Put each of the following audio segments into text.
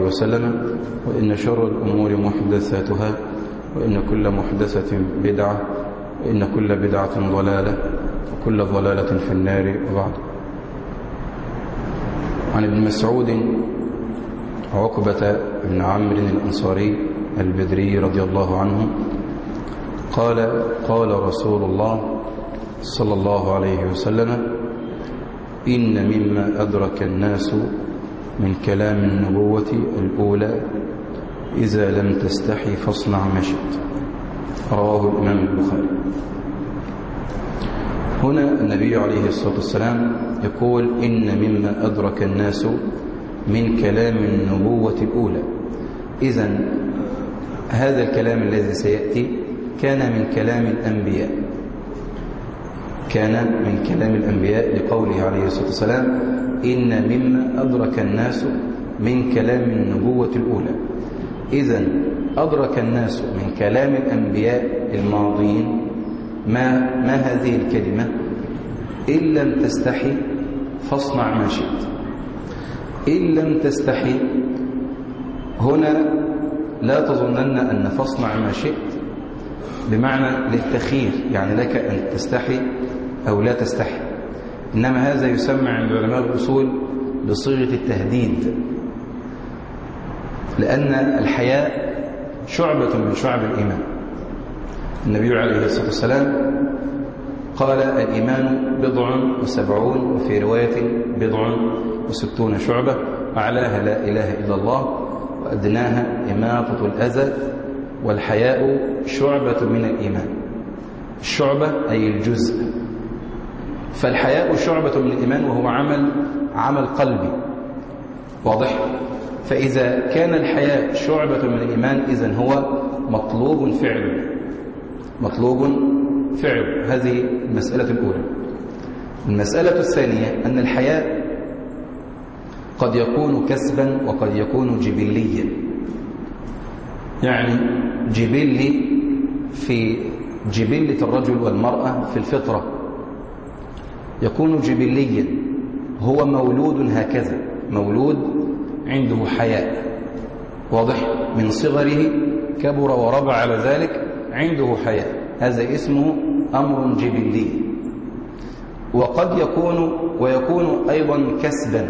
وسلم: وإن شر الأمور محدثاتها، وإن كل محدثة بدعة، وإن كل بدعة ضلالة، وكل ضلالة في النار. وبعد. عن ابن مسعود عقبة بن عمرو الأنصاري البدري رضي الله عنه قال: قال رسول الله صلى الله عليه وسلم: إن مما أدرك الناس من كلام النبوة الأولى: إذا لم تستحي فاصنع ما شئت. رواه الإمام البخاري. هنا النبي عليه الصلاة والسلام يقول: إن مما أدرك الناس من كلام النبوة الأولى. إذن هذا الكلام الذي سيأتي كان من كلام الأنبياء، كان من كلام الأنبياء، لقوله عليه الصلاة والسلام: إن مما أدرك الناس من كلام النبوة الأولى. إذن أدرك الناس من كلام الأنبياء الماضين ما هذه الكلمة: إن لم تستحي فاصنع ما شئت. إن لم تستحي هنا لا تظنن أن فاصنع ما شئت بمعنى للتخيير، يعني لك أن تستحي أو لا تستحي، إنما هذا يسمى عند علماء الأصول بصيغة التهديد، لأن الحياء شعبة من شعب الإيمان. النبي عليه الصلاة والسلام قال: الإيمان 70 وفي رواية 60 شعبة، أعلاها لا إله إلا الله، وأدناها إماطة الأذى، والحياء شعبة من الإيمان. الشعبة أي الجزء، فالحياء شعبة من الإيمان، وهو عمل قلبي. واضح؟ فإذا كان الحياء شعبة من الإيمان، إذن هو مطلوب فعل. هذه المسألة الأولى. المسألة الثانية أن الحياء قد يكون كسبا وقد يكون جبليا. يعني في جبلة الرجل والمرأة في الفطرة يكون جبليا، هو مولود هكذا، مولود عنده حياء. واضح؟ من صغره كبر وربى على ذلك عنده حياء، هذا اسمه أمر جبلي. وقد يكون أيضا كسبا،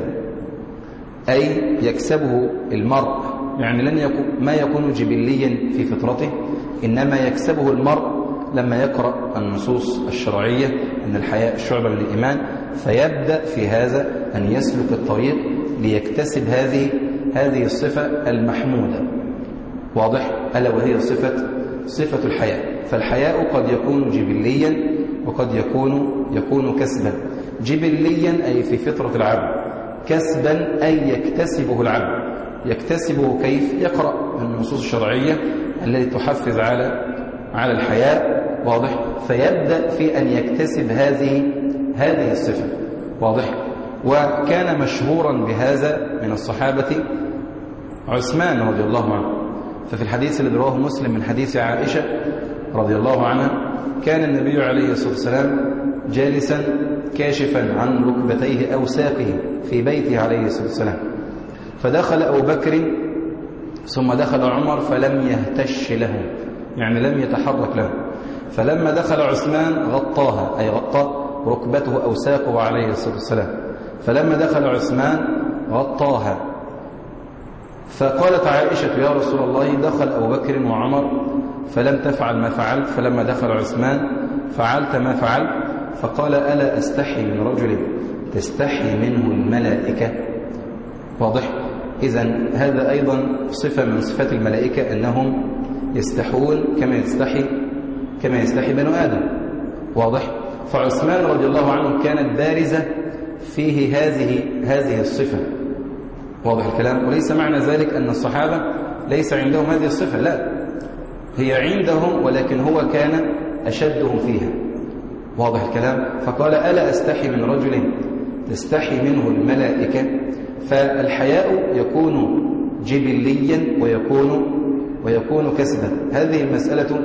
أي يكسبه المرء، يعني ما يكون جبليا في فطرته، إنما يكسبه المرء لما يقرأ النصوص الشرعية أن الحياء شعبة من الإيمان، فيبدأ في هذا أن يسلك الطريق ليكتسب هذه الصفة المحمودة. واضح؟ ألا وهي صفة الحياء. فالحياء قد يكون جبليا وقد يكون كسبا. جبليا أي في فطرة العبد، كسبا أي يكتسبه العبد. يكتسبه كيف؟ يقرأ النصوص الشرعية التي تحفز على الحياء. واضح؟ فيبدأ في أن يكتسب هذه الصفة. واضح؟ وكان مشهورا بهذا من الصحابة عثمان رضي الله عنه. ففي الحديث الذي رواه مسلم من حديث عائشة رضي الله عنها: كان النبي عليه الصلاة والسلام جالسا كاشفا عن ركبتيه أو ساقه في بيته عليه الصلاة والسلام، فدخل أبو بكر ثم دخل عمر فلم يهتش له، يعني لم يتحرك له. فلما دخل عثمان غطاها، أي غطى ركبته أو ساقه عليه الصلاة والسلام. فلما دخل عثمان غطاها. فقالت عائشة: يا رسول الله، دخل أبو بكر وعمر فلم تفعل ما فعلت، فلما دخل عثمان فعلت ما فعلت. فقال: ألا أستحي من رجل تستحي منه الملائكة. واضح؟ إذن هذا أيضا صفة من صفات الملائكة، أنهم يستحون كما يستحي بنو آدم. واضح؟ فعثمان رضي الله عنه كانت بارزة فيه هذه الصفة. واضح الكلام؟ وليس معنى ذلك أن الصحابة ليس عندهم هذه الصفة، لا، هي عندهم، ولكن هو كان أشدهم فيها. واضح الكلام؟ فقال: ألا أستحي من رجل تستحي منه الملائكة. فالحياء يكون جبليا ويكون كسبا. هذه المسألة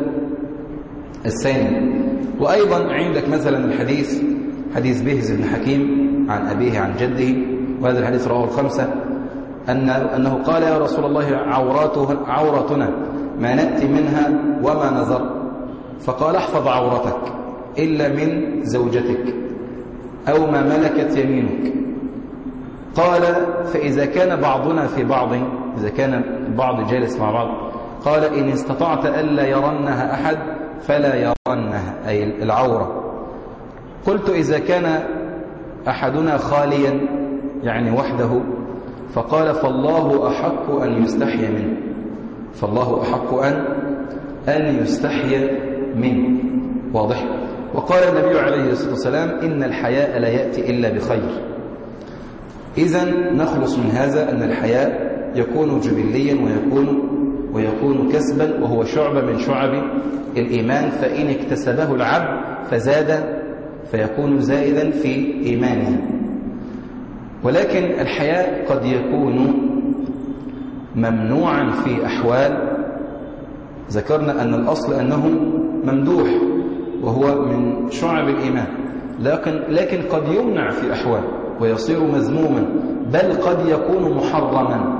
الثانية. وأيضا عندك مثلا الحديث حديث بهز بن حكيم عن أبيه عن جده، وهذا الحديث رواه الخمسة. أنه قال يا رسول الله عوراتنا ما نأتي منها وما نذر، فقال احفظ عورتك إلا من زوجتك أو ما ملكت يمينك. قال فإذا كان بعضنا في بعض، إذا كان البعض جالس مع بعض، قال إن استطعت ألا يرنها أحد فلا يرنها، أي العورة. قلت إذا كان أحدنا خاليا يعني وحده، فقال فالله أحق أن يستحي منه، فالله أحق أن يستحي منه. واضح؟ وقال النبي عليه الصلاة والسلام إن الحياء لا يأتي إلا بخير. إذن نخلص من هذا أن الحياء يكون جبليا ويكون كسبا، وهو شعبة من شعب الإيمان، فإن اكتسبه العبد فزاد فيكون زائدا في إيمانه. ولكن الحياء قد يكون ممنوعا في أحوال ذكرنا أن الأصل أنه ممدوح وهو من شعب الإيمان، لكن قد يمنع في أحوال ويصير مذموما، بل قد يكون محرما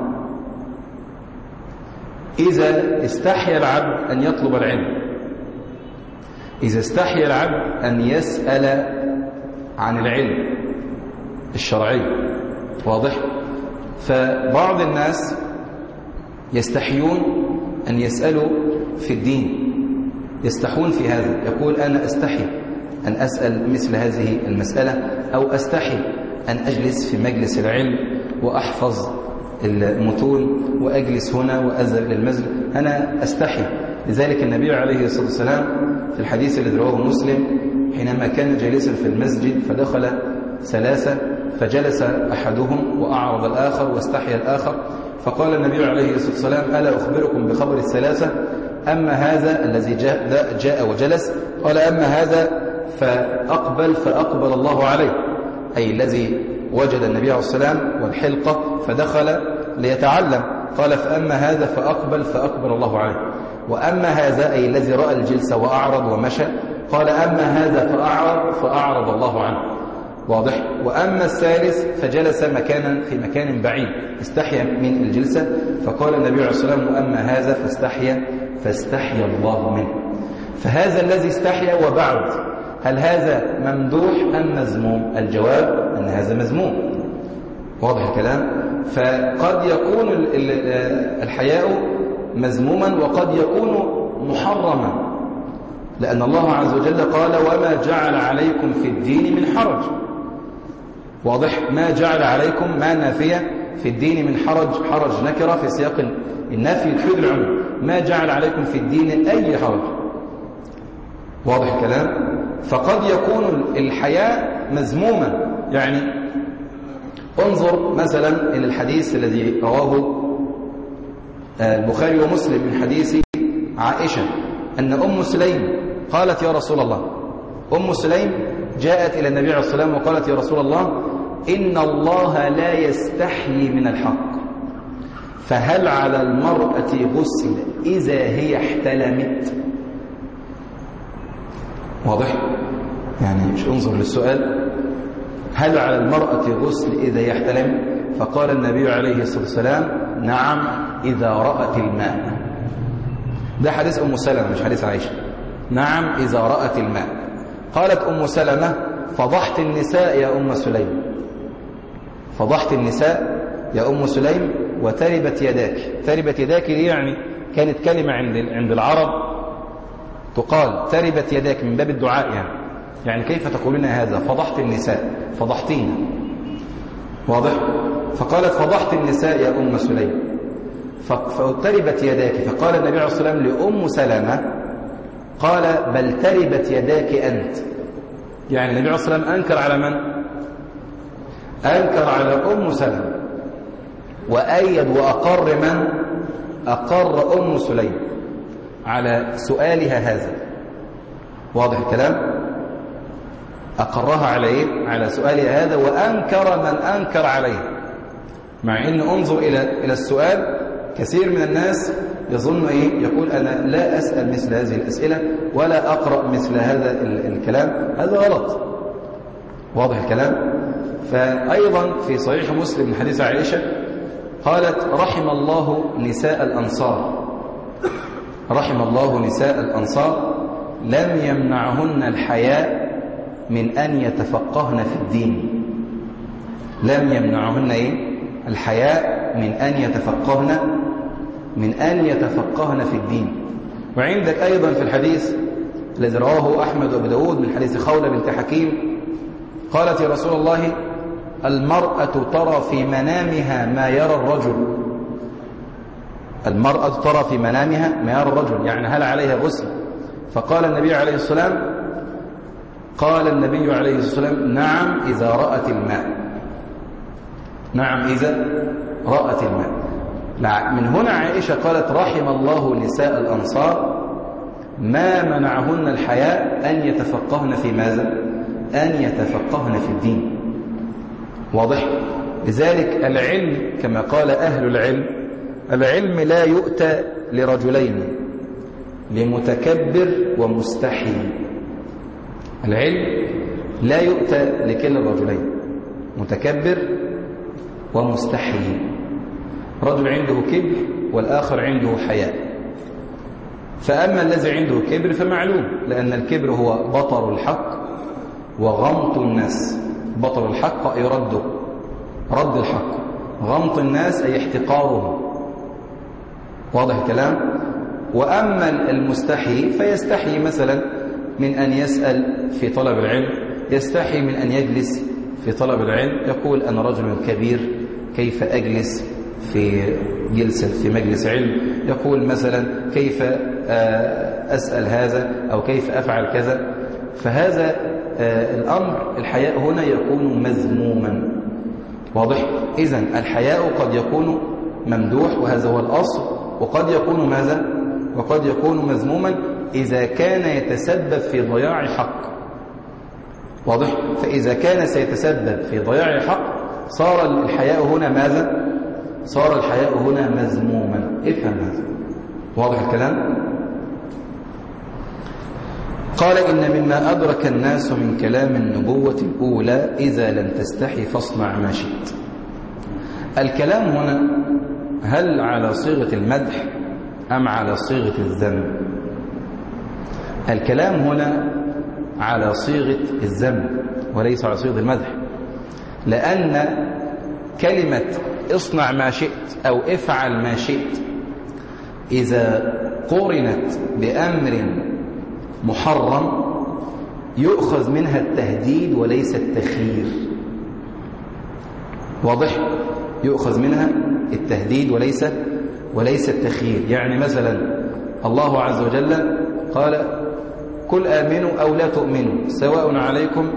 إذا استحيا العبد أن يطلب العلم، إذا استحيا العبد أن يسأل عن العلم الشرعي. واضح؟ فبعض الناس يستحيون أن يسألوا في الدين، يستحون في هذا، يقول أنا أستحي أن أسأل مثل هذه المسألة، أو أستحي أن أجلس في مجلس العلم وأحفظ المتون وأجلس هنا وأذهب إلى المسجد، أنا أستحي. لذلك النبي عليه الصلاة والسلام في الحديث الذي رواه مسلم حينما كان جالسا في المسجد فدخل ثلاثة، فجلس أحدهم وأعرض الآخر واستحيا الآخر، فقال النبي عليه الصلاة والسلام ألا أخبركم بخبر الثلاثة؟ أما هذا الذي جاء وجلس، قال أما هذا فأقبل الله عليه، أي الذي وجد النبي عليه الصلاة والسلام والحلقة فدخل ليتعلم، قال فأما هذا فأقبل الله عليه. وأما هذا أي الذي رأى الجلسة وأعرض ومشى، قال أما هذا فأعرض الله عنه. واضح؟ وأما الثالث فجلس في مكان بعيد استحيا من الجلسة، فقال النبي عليه الصلاة والسلام وأما هذا فاستحيا الله منه. فهذا الذي استحيا وبعد، هل هذا ممدوح أم مذموم؟ الجواب أن هذا مذموم. واضح الكلام؟ فقد يكون الحياء مذموما وقد يكون محرما، لأن الله عز وجل قال وما جعل عليكم في الدين من حرج. واضح؟ ما جعل عليكم، ما نافية في الدين من حرج نكرة في سياق النفي تفيد العموم، ما جعل عليكم في الدين أي حرج. واضح الكلام؟ فقد يكون الحياء مذموما. يعني انظر مثلا إلى الحديث الذي رواه البخاري ومسلم من حديث عائشة أن أم سليم قالت يا رسول الله، أم سليم جاءت إلى النبي عليه الصلاة والسلام وقالت يا رسول الله إن الله لا يستحيي من الحق، فهل على المرأة غسل إذا هي احتلمت؟ واضح؟ يعني مش انظر للسؤال، هل على المرأة غسل إذا يحتلم؟ فقال النبي عليه الصلاة والسلام نعم إذا رأت الماء. ده حديث أم سلمة مش حديث عائشة. نعم إذا رأت الماء. قالت أم سلمة فضحت النساء يا أم سليم، فضحت النساء يا أم سليم وتربت يداك. تربت يداك دي يعني كانت كلمة عند العرب تقال تربت يداك من باب الدعاء، يعني كيف تقولون هذا؟ فضحت النساء، فضحتين. واضح؟ فقالت فضحت النساء يا أم سليم فتربت يداك، فقال النبي عليه الصلاة والسلام لأم سلمة قال بل تربت يداك أنت. يعني النبي عليه الصلاة والسلام أنكر على من؟ أنكر على أم سلمة، وأيد وأقر من؟ أقر أم سليم على سؤالها هذا. واضح الكلام؟ أقرها على إيه؟ على سؤالها هذا، وأنكر من أنكر عليه. مع إن انظر إلى السؤال، كثير من الناس يظن إيه؟ يقول أنا لا أسأل مثل هذه الأسئلة ولا أقرأ مثل هذا الكلام، هذا غلط. واضح الكلام؟ فأيضا في صحيح مسلم من حديث عائشة قالت رحم الله نساء الأنصار، رحم الله نساء الأنصار لم يمنعهن الحياء من أن يتفقهن في الدين. لم يمنعهن الحياء من أن يتفقهن في الدين. وعندك أيضا في الحديث الذي رواه أحمد وأبو داود من حديث خولة بنت حكيم قالت يا رسول الله المرأة ترى في منامها ما يرى الرجل. المرأة ترى في منامها ما يرى الرجل، يعني هل عليها غسل؟ فقال النبي عليه الصلاة والسلام نعم إذا رأت الماء. نعم إذا رأت الماء. من هنا عائشة قالت رحم الله نساء الأنصار ما منعهن الحياء أن يتفقهن في ماذا؟ أن يتفقهن في الدين. واضح؟ لذلك العلم كما قال أهل العلم، العلم لا يؤتى لرجلين، لمتكبر ومستحي. العلم لا يؤتى لكلا الرجلين، متكبر ومستحي. رجل عنده كبر والآخر عنده حياء. فأما الذي عنده كبر فمعلوم، لأن الكبر هو بطر الحق وغمط الناس. بطر الحق أي رد الحق، غمط الناس أي احتقارهم. واضح الكلام؟ وأما المستحي فيستحي مثلا من أن يسأل في طلب العلم، يستحي من أن يجلس في طلب العلم، يقول أنا رجل كبير كيف أجلس في مجلس علم؟ يقول مثلا كيف أسأل هذا أو كيف أفعل كذا. فهذا الأمر الحياء هنا يكون مذموما. واضح؟ إذن الحياء قد يكون ممدوح وهذا هو الأصل، وقد يكون ماذا؟ وقد يكون مذموما إذا كان يتسبب في ضياع حق. واضح؟ فإذا كان سيتسبب في ضياع حق صار الحياء هنا ماذا؟ صار الحياء هنا مذموما. افهم هذا. واضح الكلام؟ قال إن مما أدرك الناس من كلام النبوة الأولى إذا لم تستحي فاصنع ما شئت. الكلام هنا هل على صيغة المدح أم على صيغة الذم؟ الكلام هنا على صيغة الذم وليس على صيغة المدح، لأن كلمة اصنع ما شئت أو افعل ما شئت إذا قرنت بأمر محرم يؤخذ منها التهديد وليس التخيير. واضح؟ يؤخذ منها التهديد وليس التخيير. يعني مثلا الله عز وجل قال قل آمنوا أو لا تؤمنوا سواء عليكم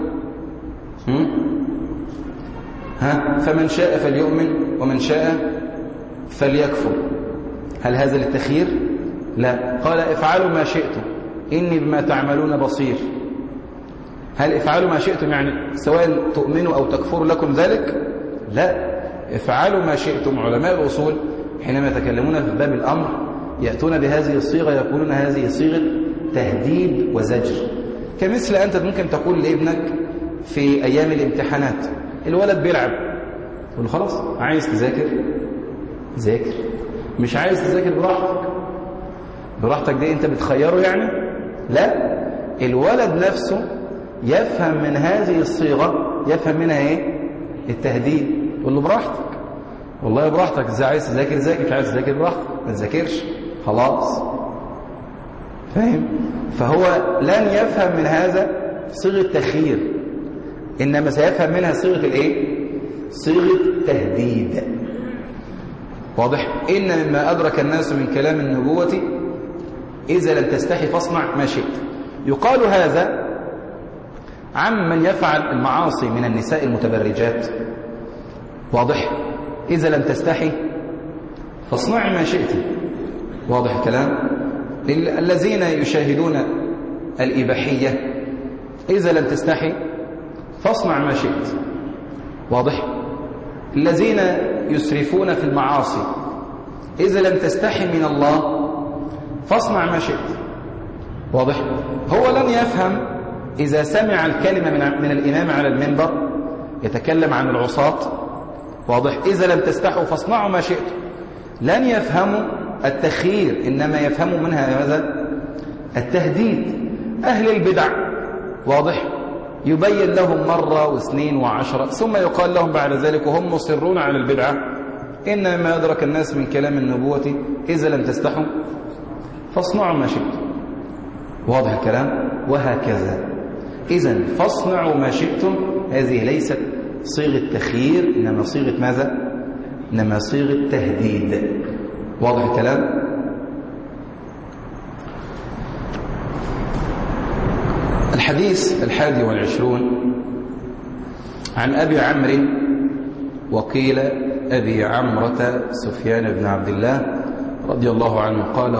فمن شاء فليؤمن ومن شاء فليكفر. هل هذا للتخيير؟ لا. قال افعلوا ما شئتم إني بما تعملون بصير. هل افعلوا ما شئتم يعني سواء تؤمنوا أو تكفروا لكم ذلك؟ لا. افعلوا ما شئتم. علماء الأصول حينما يتكلمون في باب الأمر يأتون بهذه الصيغة، يقولون هذه صيغة تهديد وزجر. كمثل أنت ممكن تقول لابنك في أيام الامتحانات، الولد بيلعب، تقول له خلاص عايز تذاكر ذاكر، مش عايز تذاكر براحتك دي أنت بتخيره يعني؟ لا. الولد نفسه يفهم من هذه الصيغة، يفهم منها ايه؟ التهديد. تقول له براحتك، والله براحتك، إذا عايز تذاكر ذاكر، مش عايز تذاكر براحتك، ما تذاكرش خلاص. فاهم؟ فهو لن يفهم من هذا صيغة تخيير، إنما سيفهم منها صيغة الايه؟ صيغة تهديد. واضح؟ إن مما أدرك الناس من كلام النبوة إذا لم تستحي فاصنع ما شئت. يقال هذا عن من يفعل المعاصي من النساء المتبرجات. واضح؟ إذا لم تستحي فاصنع ما شئت. واضح الكلام؟ الذين يشاهدون الإباحية إذا لم تستحي فاصنع ما شئت. واضح؟ الذين يسرفون في المعاصي إذا لم تستحي من الله فاصنع ما شئت. واضح؟ هو لن يفهم إذا سمع الكلمة من الإمام على المنبر يتكلم عن العصاة واضح؟ إذا لم تستحوا فاصنعوا ما شئتم. لن يفهموا التخيير، إنما يفهموا منها ماذا؟ التهديد. أهل البدع واضح يبين لهم مرة واثنين وعشرة، ثم يقال لهم بعد ذلك وهم مصرون على البدعة: إنما أدرك الناس من كلام النبوة إذا لم تستحوا فاصنعوا ما شئتم. واضح الكلام؟ وهكذا. إذن فاصنعوا ما شئتم هذه ليست صيغة تخيير، إنما صيغة ماذا؟ إنما صيغة تهديد. واضح الكلام؟ الحديث 21 عن أبي عمرو وقيل أبي عمرة سفيان بن عبد الله رضي الله عنه قال: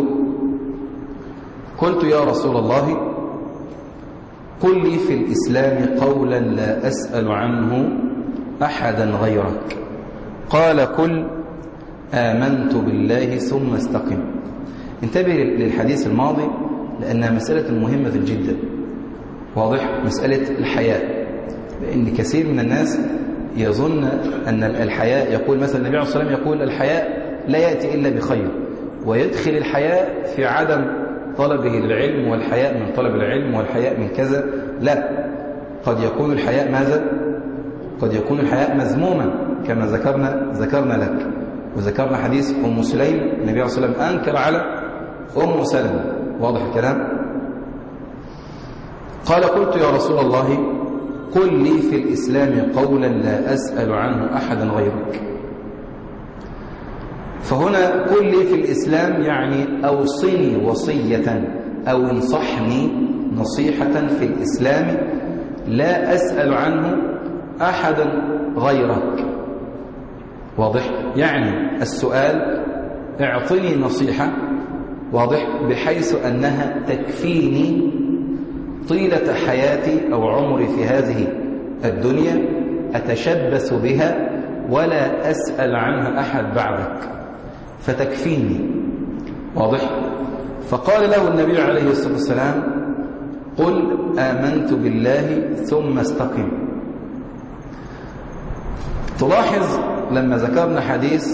قلت يا رسول الله قل لي في الإسلام قولا لا أسأل عنه أحدا غيرك. قال: قل آمنت بالله ثم استقم. انتبه للحديث الماضي لأنها مسألة مهمة جدا. واضح؟ مسألة الحياء، لأن كثير من الناس يظن أن الحياء، يقول مثلا النبي عليه الصلاة والسلام يقول: الحياء لا يأتي إلا بخير، ويدخل الحياء في عدم طلبه للعلم، والحياء من طلب العلم، والحياء من كذا. لا، قد يكون الحياء ماذا؟ قد يكون الحياء مذموما كما ذكرنا لك، وذكرنا حديث أم سليم النبي عليه الصلاة والسلام أنكر على أم سلمة. واضح الكلام؟ قال: قلت يا رسول الله قل لي في الإسلام قولا لا أسأل عنه أحدا غيرك. فهنا قل لي في الإسلام يعني أوصني وصية أو انصحني نصيحة في الإسلام لا أسأل عنه أحدا غيرك. واضح؟ يعني السؤال اعطني نصيحة، واضح، بحيث أنها تكفيني طيلة حياتي أو عمري في هذه الدنيا، أتشبث بها ولا أسأل عنها أحد بعدك، فتكفيني. واضح؟ فقال له النبي عليه الصلاة والسلام: قل آمنت بالله ثم استقم. تلاحظ لما ذكرنا حديث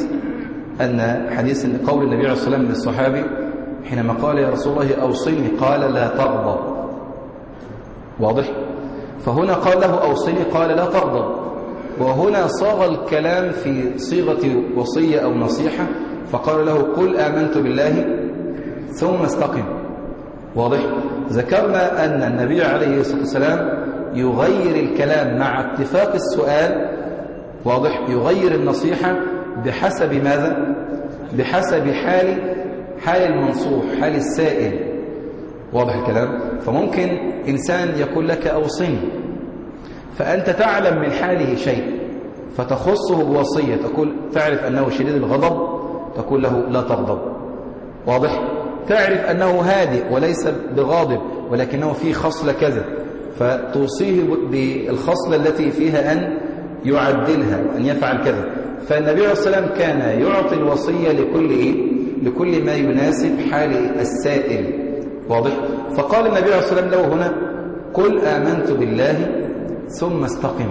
قول النبي عليه الصلاة والسلام للصحابي حينما قال: يا رسول الله أوصني، قال: لا تغضب. واضح؟ فهنا قال له أوصني، قال: لا تغضب. وهنا صاغ الكلام في صيغة وصية أو نصيحة، فقال له: قل آمنت بالله ثم استقم. واضح؟ ذكرنا أن النبي عليه الصلاة والسلام يغير الكلام مع اتفاق السؤال. واضح؟ يغير النصيحة بحسب ماذا؟ بحسب حال المنصوح، حال السائل. واضح الكلام؟ فممكن إنسان يقول لك أوصني، فأنت تعلم من حاله شيء فتخصه بوصية، تقول تعرف أنه شديد الغضب، تقول له لا تغضب. واضح؟ تعرف أنه هادئ وليس بغاضب ولكنه فيه خصلة كذا، فتوصيه بالخصلة التي فيها أن يعدلها وأن يفعل كذا. فالنبي عليه الصلاة والسلام كان يعطي الوصية لكل ما يناسب حال السائل. واضح؟ فقال النبي عليه الصلاة والسلام له هنا: قل آمنت بالله ثم استقم.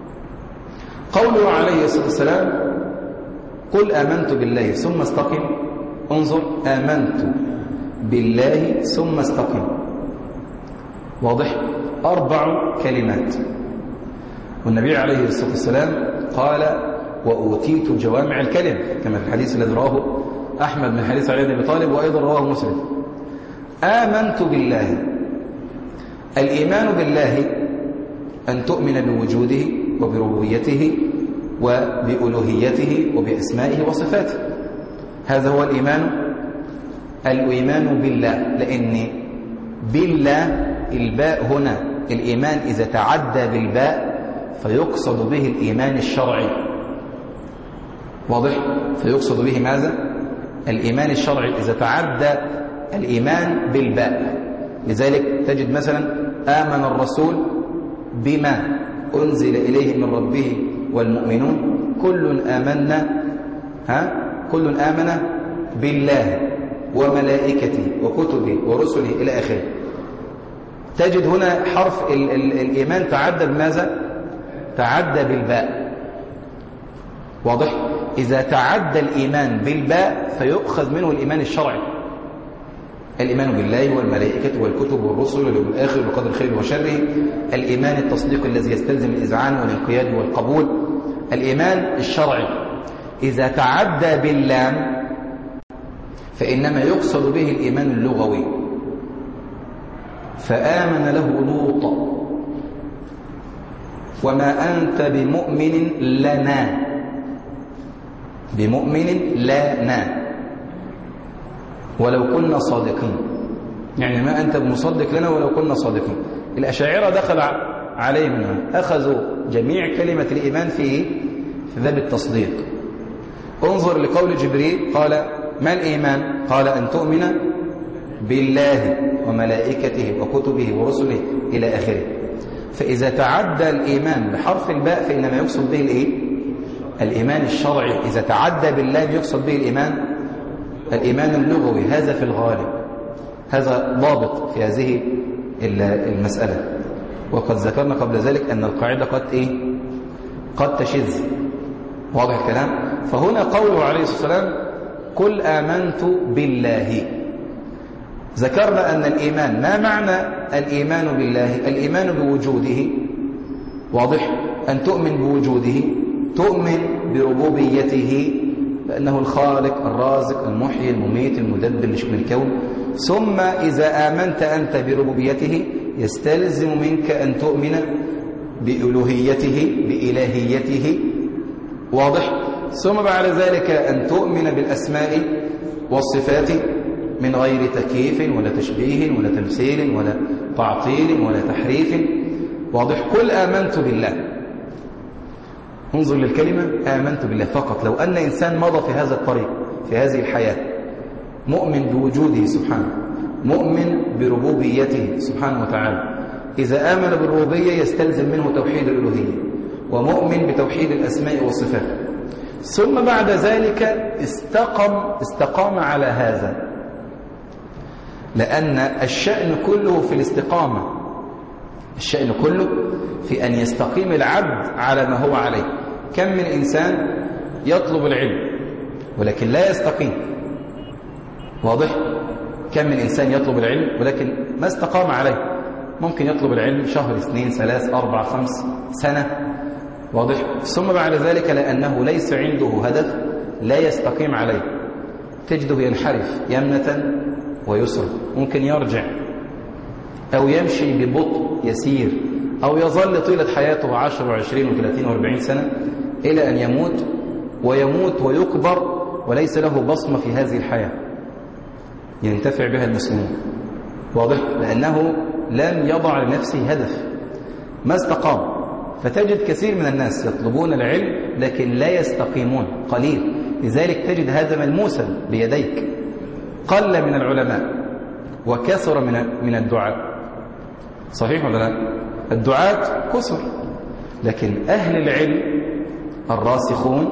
قوله عليه الصلاة والسلام: قل آمنت بالله ثم استقم، انظر، آمنت بالله ثم استقم. واضح؟ 4 كلمات. والنبي عليه الصلاة والسلام قال: وأوتيت جوامع الكلم، كما في الحديث الذي رواه أحمد من حديث علي بن أبي طالب، وأيضا رواه مسلم. آمنت بالله، الإيمان بالله أن تؤمن بوجوده وبربوبيته وبألوهيته وبأسمائه وصفاته. هذا هو الإيمان بالله، لأن بالله الباء هنا الإيمان إذا تعدى بالباء فيقصد به الإيمان الشرعي. واضح؟ فيقصد به ماذا؟ الإيمان الشرعي إذا تعدى الإيمان بالباء. لذلك تجد مثلا: آمن الرسول بما أنزل إليه من ربه والمؤمنون كل آمن بالله وملائكته وكتبه ورسله إلى آخره. تجد هنا حرف الإيمان تعدى بماذا؟ تعدى بالباء. واضح؟ إذا تعدى الإيمان بالباء فيؤخذ منه الإيمان الشرعي، الإيمان بالله والملائكة والكتب والرسل واليوم الآخر والقدر خيره وشره، الإيمان التصديق الذي يستلزم الإذعان والانقياد والقبول، الإيمان الشرعي. إذا تعدى باللام فإنما يقصد به الإيمان اللغوي. فآمن له لوط وما أنت بمؤمن لنا، بمؤمن لنا ولو كنا صادقين، يعني ما أنت بمصدق لنا ولو كنا صادقين. الأشاعرة دخل عليه منها، أخذوا جميع كلمة الإيمان في باب التصديق. انظر لقول جبريل قال ما الإيمان؟ قال أن تؤمن بالله وملائكته وكتبه ورسله إلى آخره. فإذا تعدى الإيمان بحرف الباء فإنما يقصد به الإيه؟ الإيمان الشرعي. إذا تعدى بالله يقصد به الإيمان اللغوي. هذا في الغالب، هذا ضابط في هذه المسألة. وقد ذكرنا قبل ذلك أن القاعدة قد تشذ. واضح الكلام؟ فهنا قوله عليه الصلاة والسلام قل آمنت بالله. ذكرنا أن الإيمان، ما معنى الإيمان بالله؟ الإيمان بوجوده. واضح؟ أن تؤمن بوجوده، تؤمن بربوبيته بأنه الخالق الرازق المحيي المميت المدبر لشؤون الكون. ثم إذا آمنت أنت بربوبيته يستلزم منك أن تؤمن بألوهيته بإلهيته. واضح؟ ثم بعد ذلك أن تؤمن بالأسماء والصفات من غير تكييف ولا تشبيه ولا تمثيل ولا تعطيل ولا تحريف. واضح؟ قل آمنت بالله. انظر للكلمة آمنت بالله فقط. لو أن إنسان مضى في هذا الطريق في هذه الحياة مؤمن بوجوده سبحانه، مؤمن بربوبيته سبحانه وتعالى، إذا آمن بالربوبية يستلزم منه توحيد الألوهية، ومؤمن بتوحيد الأسماء والصفات، ثم بعد ذلك استقام على هذا. لأن الشأن كله في الاستقامة، الشأن كله في أن يستقيم العبد على ما هو عليه. كم من إنسان يطلب العلم ولكن لا يستقيم. واضح؟ كم من إنسان يطلب العلم ولكن ما استقام عليه. ممكن يطلب العلم شهر 2 3 4 5 سنة. واضح؟ ثم بعد ذلك لأنه ليس عنده هدف لا يستقيم عليه، تجده ينحرف يمنة ويسرا، ممكن يرجع أو يمشي ببطء يسير، أو يظل طيلة حياته 10 و20 و30 و40 سنة إلى أن يموت ويكبر وليس له بصمة في هذه الحياة ينتفع بها المسلمون. واضح؟ لأنه لم يضع لنفسه هدف، ما استقام. فتجد كثير من الناس يطلبون العلم لكن لا يستقيمون، قليل. لذلك تجد هذا ملموسا بيديك. قل من العلماء وكثر من الدعاء. صحيح ولا لا؟ الدعاة كثر لكن أهل العلم الراسخون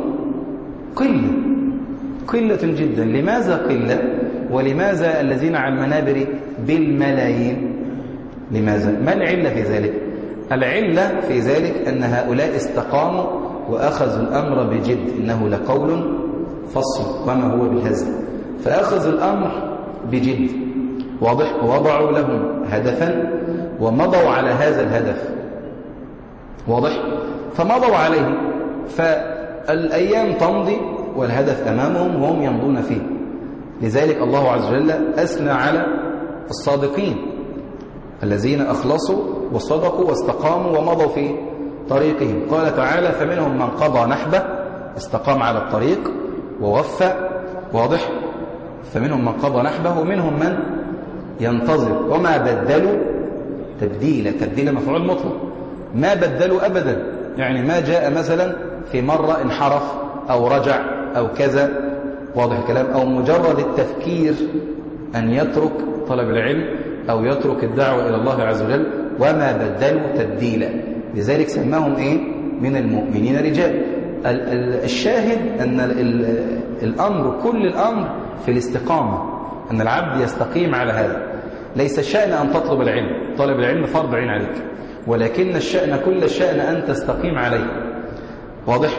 قلة جدا. لماذا قلة؟ ولماذا الذين على المنابر بالملايين؟ لماذا؟ ما العلة في ذلك؟ العلة في ذلك أن هؤلاء استقاموا وأخذوا الأمر بجد، إنه لقول فصل وما هو بالهزل، فأخذوا الأمر بجد. واضح؟ ووضعوا لهم هدفا ومضوا على هذا الهدف. واضح؟ فمضوا عليه، فالأيام تمضي والهدف أمامهم وهم يمضون فيه. لذلك الله عز وجل أثنى على الصادقين الذين أخلصوا وصدقوا واستقاموا ومضوا في طريقهم. قال تعالى فمنهم من قضى نحبه، استقام على الطريق ووفى. واضح؟ فمنهم من قضى نحبه ومنهم من ينتظر وما بدلوا تبديلا. تبديلا مفعول مطلق، ما بدلوا أبدا. يعني ما جاء مثلا في مرة انحرف أو رجع أو كذا. واضح الكلام؟ أو مجرد التفكير أن يترك طلب العلم أو يترك الدعوة إلى الله عز وجل، وما بدلوا تبديلا. لذلك سماهم إيه؟ من المؤمنين رجال. الشاهد أن الأمر كل الأمر في الاستقامة، أن العبد يستقيم على هذا. ليس الشأن أن تطلب العلم، طلب العلم فرض عين عليك، ولكن الشأن كل الشأن أن تستقيم عليه. واضح؟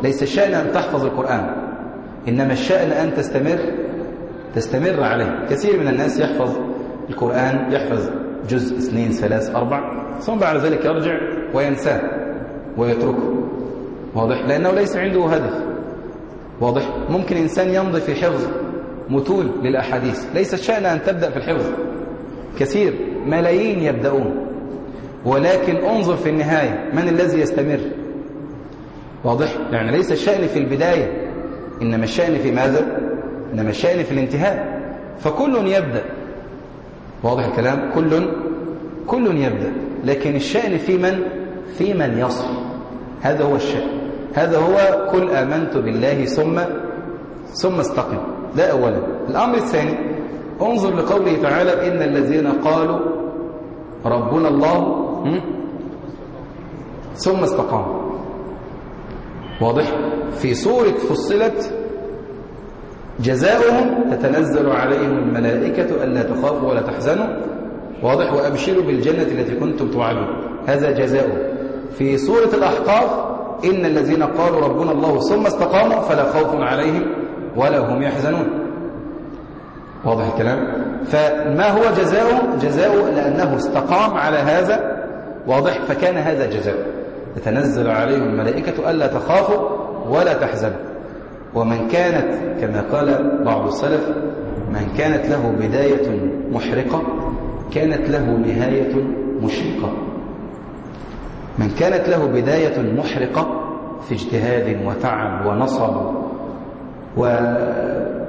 ليس الشأن أن تحفظ القرآن، إنما الشأن أن تستمر عليه. كثير من الناس يحفظ القرآن، يحفظ جزء 2 3 4 ثم بعد ذلك يرجع وينساه ويتركه. واضح؟ لأنه ليس عنده هدف. واضح؟ ممكن إنسان يمضي في حفظ متون للأحاديث، ليس الشأن أن تبدأ في الحفظ. كثير ملايين يبدأون، ولكن انظر في النهاية من الذي يستمر. واضح؟ يعني ليس الشأن في البداية، إنما الشأن في ماذا؟ إنما الشأن في الانتهاء. فكل يبدأ. واضح الكلام؟ كل يبدأ، لكن الشأن في من يصل. هذا هو الشأن، هذا هو قل آمنت بالله ثم استقم. ده أولا. الأمر الثاني، انظر لقوله تعالى إن الذين قالوا ربنا الله ثم استقاموا. واضح؟ في سورة فصلت جزاؤهم تتنزل عليهم الملائكة ألا تخافوا ولا تحزنوا. واضح؟ وأبشروا بالجنة التي كنتم توعدون. هذا جزاؤهم. في سورة الأحقاف إن الذين قالوا ربنا الله ثم استقاموا فلا خوف عليهم ولا هم يحزنون. واضح الكلام؟ فما هو جزاؤه لأنه استقام على هذا. واضح؟ فكان هذا جزاؤه. تتنزل عليهم الملائكة ألا تخافوا ولا تحزنوا. ومن كانت كما قال بعض السلف من كانت له بداية محرقة كانت له نهاية مشرقة. من كانت له بداية محرقة في اجتهاد وتعب ونصب ونكد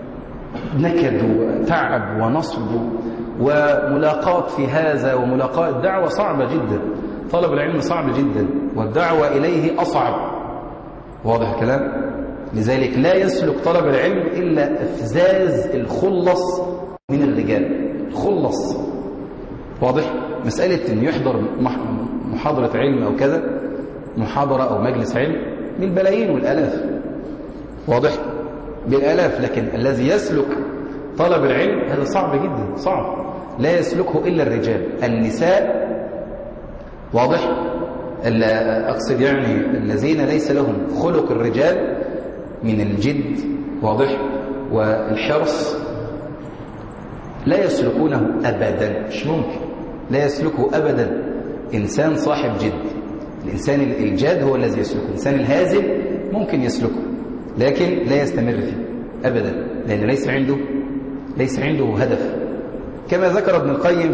وتعب ونصب وملاقات في هذا وملاقات، الدعوة صعبة جدا، طلب العلم صعب جدا، والدعوة إليه أصعب. واضح الكلام؟ لذلك لا يسلك طلب العلم إلا إفزاز الخلص من الرجال. الخلص. واضح؟ مسألة أن يحضر محاضرة علم أو كذا، محاضرة أو مجلس علم، بالبلايين والآلاف. واضح؟ بالآلاف. لكن الذي يسلك طلب العلم هذا صعب جدا، صعب. لا يسلكه إلا الرجال. النساء، واضح؟ أقصد يعني الذين ليس لهم خلق الرجال من الجد، واضح، والحرص، لا يسلكونه أبدا. مش ممكن لا يسلكه أبدا إنسان صاحب جد. الإنسان الجاد هو الذي يسلكه. الإنسان الهازل ممكن يسلكه لكن لا يستمر فيه أبدا، لأن ليس عنده هدف. كما ذكر ابن القيم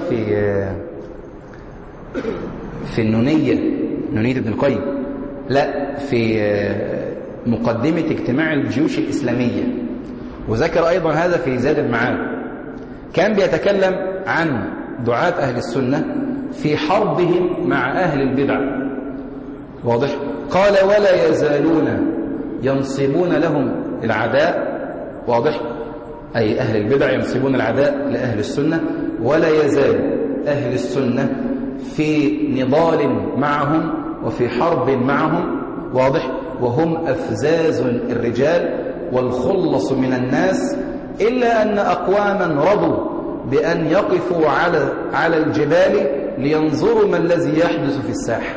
في نونية ابن القيم، لا، في مقدمة اجتماع الجيوش الإسلامية، وذكر أيضا هذا في زاد المعاد. كان بيتكلم عن دعاة أهل السنة في حربهم مع أهل البدع. واضح؟ قال ولا يزالون ينصبون لهم العداء. واضح؟ أي أهل البدع ينصبون العداء لأهل السنة، ولا يزال أهل السنة في نضال معهم وفي حرب معهم. واضح؟ وهم أفزاز الرجال والخلص من الناس، إلا أن أقواما رضوا بأن يقفوا على الجبال لينظروا ما الذي يحدث في الساحة.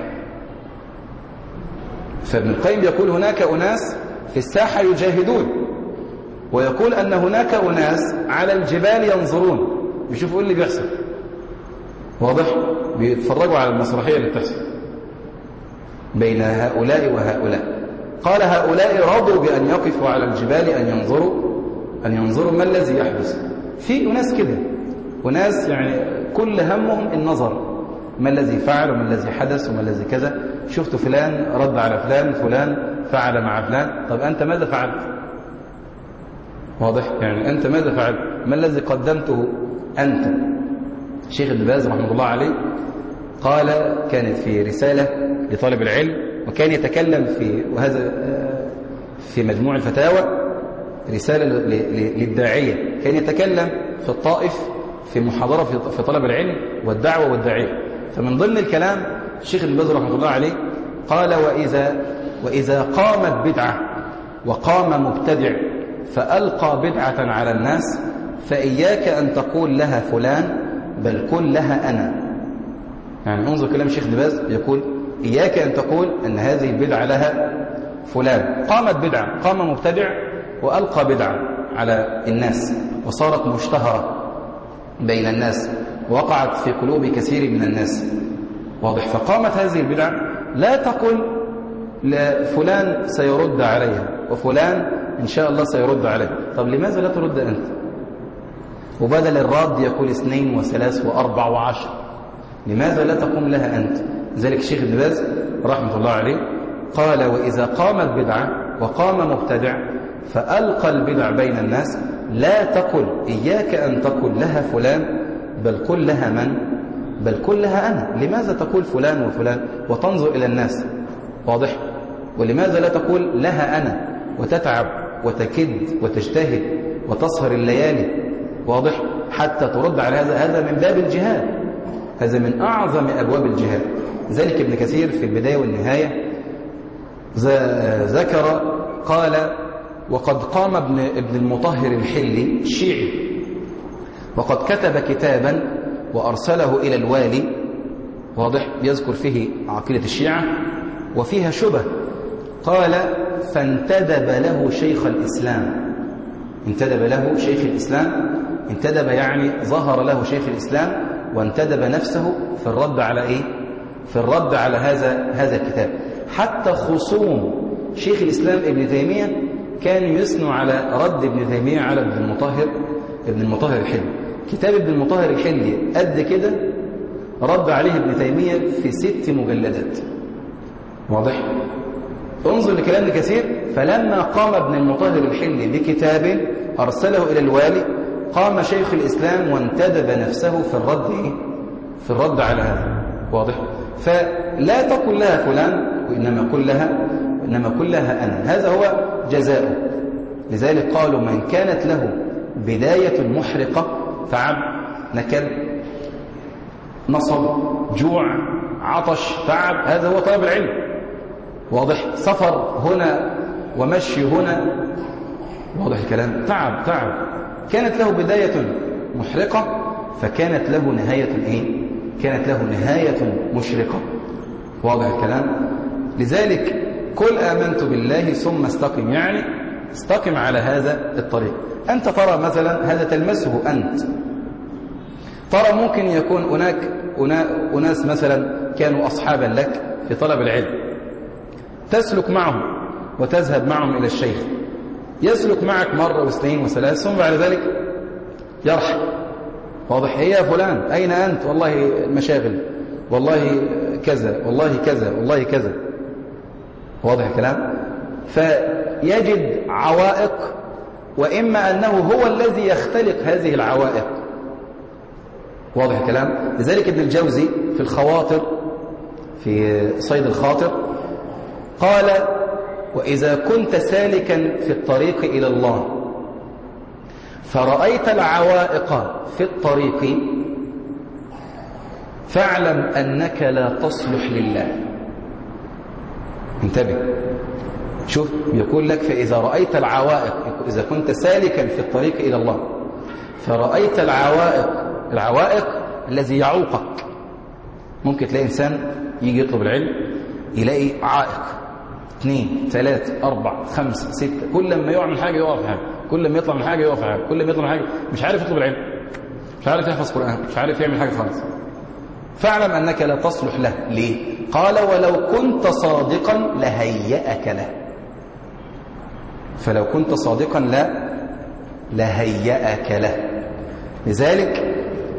فابن القيم يقول هناك أناس في الساحة يجاهدون، ويقول أن هناك أناس على الجبال ينظرون، بيشوفوا إيه اللي بيحصل. واضح؟ بيتفرجوا على المسرحية اللي بتحصل بين هؤلاء وهؤلاء. قال هؤلاء رضوا بأن يقفوا على الجبال أن ينظروا ما الذي يحدث. في أناس كده، وناس يعني كل همهم النظر، ما الذي فعل وما الذي حدث وما الذي كذا. شفت فلان رد على فلان، فلان فعل مع فلان. طب أنت ماذا فعلت؟ واضح؟ يعني أنت ماذا فعلت؟ ما الذي قدمته أنت؟ الشيخ ابن باز رحمه الله عليه قال، كانت في رسالة لطالب العلم، وكان يتكلم وهذا في مجموع الفتاوى، رسالة للداعية، كان يتكلم في الطائف في محاضرة في طلب العلم والدعوة والداعية. فمن ضمن الكلام الشيخ ابن باز رحمه الله عليه قال وإذا قامت بدعة وقام مبتدع فألقى بدعة على الناس فإياك أن تقول لها فلان بل قل لها أنا. يعني انظر كلام الشيخ ابن باز، يقول إياك أن تقول أن هذه البدعة لها فلان، قامت بدعة، قام مبتدع وألقى بدعة على الناس وصارت مشتهرة بين الناس ووقعت في قلوب كثير من الناس، واضح؟ فقامت هذه البدعة، لا تقل لفلان سيرد عليها وفلان إن شاء الله سيرد عليه. طب لماذا لا ترد أنت؟ وبدل الرد يقول 2 و3 و4 و10، لماذا لا تقوم لها أنت؟ ذلك الشيخ ابن باز رحمة الله عليه قال: وإذا قامت بدعة وقام مبتدع فألقى البدع بين الناس، لا تقل إياك أن تقل لها فلان، بل قل لها من؟ بل قل لها أنا. لماذا تقول فلان وفلان وتنظر إلى الناس؟ واضح؟ ولماذا لا تقول لها أنا وتتعب وتكد وتجتهد وتسهر الليالي، واضح؟ حتى ترد على هذا من باب الجهاد، هذا من أعظم أبواب الجهاد. ذلك ابن كثير في البداية والنهاية ذكر قال: وقد قام ابن المطهر الحلي الشيعي وقد كتب كتابا وأرسله إلى الوالي، واضح؟ يذكر فيه عقيدة الشيعة وفيها شبه. قال: فانتدب له شيخ الإسلام، انتدب له شيخ الإسلام، انتدب يعني ظهر له شيخ الإسلام وانتدب نفسه في الرد على إيه؟ في الرد على هذا الكتاب. حتى خصوم شيخ الإسلام ابن تيمية كانوا يثنوا على رد ابن تيمية على ابن المطهر الحلي. كتاب ابن المطهر الحلي قد كده رد عليه ابن تيمية في 6 مجلدات، واضح؟ انظر لكلام ابن كثير: فلما قام ابن المطهر الحلي بكتاب أرسله إلى الوالي قام شيخ الإسلام وانتدب نفسه في الرد على هذا، واضح؟ فلا تقل لها فلان وإنما قل لها أنا، هذا هو جزاؤه. لذلك قالوا: من كانت له بداية محرقة تعب، نكد، نصب، جوع، عطش، تعب، هذا هو طلب العلم، واضح؟ سفر هنا ومشي هنا، واضح الكلام؟ تعب كانت له بداية محرقة فكانت له نهاية إيه؟ كانت له نهاية مشرقة، واضح الكلام؟ لذلك قل آمنت بالله ثم استقم، يعني استقم على هذا الطريق. أنت ترى مثلا هذا تلمسه أنت، ترى ممكن يكون هناك أناس مثلا كانوا أصحابا لك في طلب العلم، تسلك معهم وتذهب معهم إلى الشيخ، يسلك معك مرة واثنين وثلاث ثم بعد ذلك يرحل، واضح؟ هي فلان أين أنت؟ والله المشاغل، والله كذا، والله كذا، والله كذا، واضح الكلام؟ فيجد عوائق، وإما أنه هو الذي يختلق هذه العوائق، واضح الكلام؟ لذلك ابن الجوزي في الخواطر، في صيد الخاطر، قال: وإذا كنت سالكا في الطريق إلى الله فرأيت العوائق في الطريق فاعلم أنك لا تصلح لله. انتبه، شوف يقول لك: فإذا رأيت العوائق، إذا كنت سالكا في الطريق إلى الله فرأيت العوائق الذي يعوقك. ممكن تلاقي إنسان يجي يطلب العلم يلاقي عائق 2 3 4 5 6، كل ما يقع من حاجة يقع في حاجة، كل ما يطلع من حاجة يقع في حاجة، كل ما يطلع من حاجة مش عارف يطلب العلم، مش عارف يحفظ قرآن، مش عارف يعمل حاجة خالص. فاعلم أنك لا تصلح له. ليه؟ قال: ولو كنت صادقا لهيأك له. فلو كنت صادقا لهيأك له. لذلك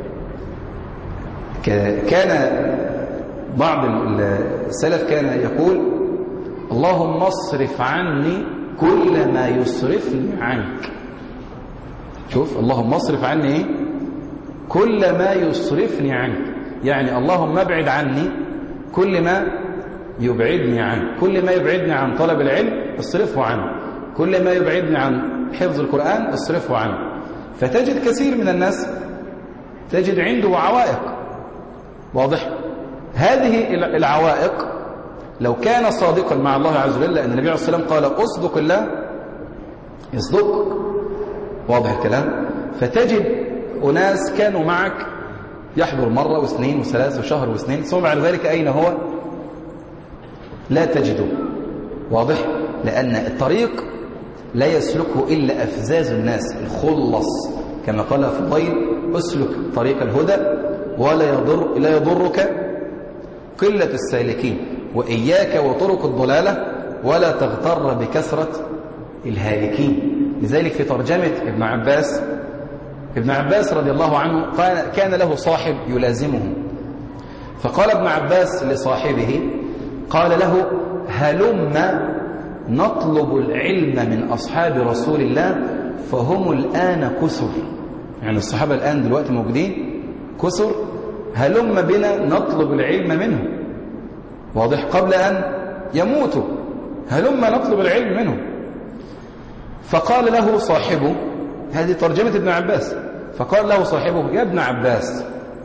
كان بعض السلف كان يقول: اللهم اصرف عني كل ما يصرفني عنك. شوف، اللهم اصرف عني ايه؟ كل ما يصرفني عنك، يعني اللهم ابعد عني كل ما يبعدني عنك، كل ما يبعدني عن طلب العلم اصرفه عنه، كل ما يبعدني عن حفظ القرآن اصرفه عنه. فتجد كثير من الناس تجد عنده عوائق، واضح؟ هذه العوائق لو كان صادقا مع الله عز وجل، لأن النبي عليه الصلاة والسلام قال: أصدق الله يصدقك، واضح الكلام؟ فتجد أناس كانوا معك يحضر مرة واثنين وثلاث وشهر واثنين ثم بعد ذلك أين هو؟ لا تجده، واضح؟ لأن الطريق لا يسلكه إلا أفزاز الناس الخلص، كما قال فضيل: اسلك طريق الهدى لا يضرك قلة السالكين، وإياك وطرق الضلالة ولا تغتر بكثرة الهالكين. لذلك في ترجمة ابن عباس رضي الله عنه كان له صاحب يلازمه، فقال ابن عباس لصاحبه، قال له: هلم نطلب العلم من أصحاب رسول الله فهم الآن كثر. يعني الصحابة الآن دلوقتي موجودين كثر، هلم بنا نطلب العلم منهم، واضح، قبل أن يموتوا، هلم نطلب العلم منهم. فقال له صاحبه، هذه ترجمة ابن عباس، فقال له صاحبه: يا ابن عباس،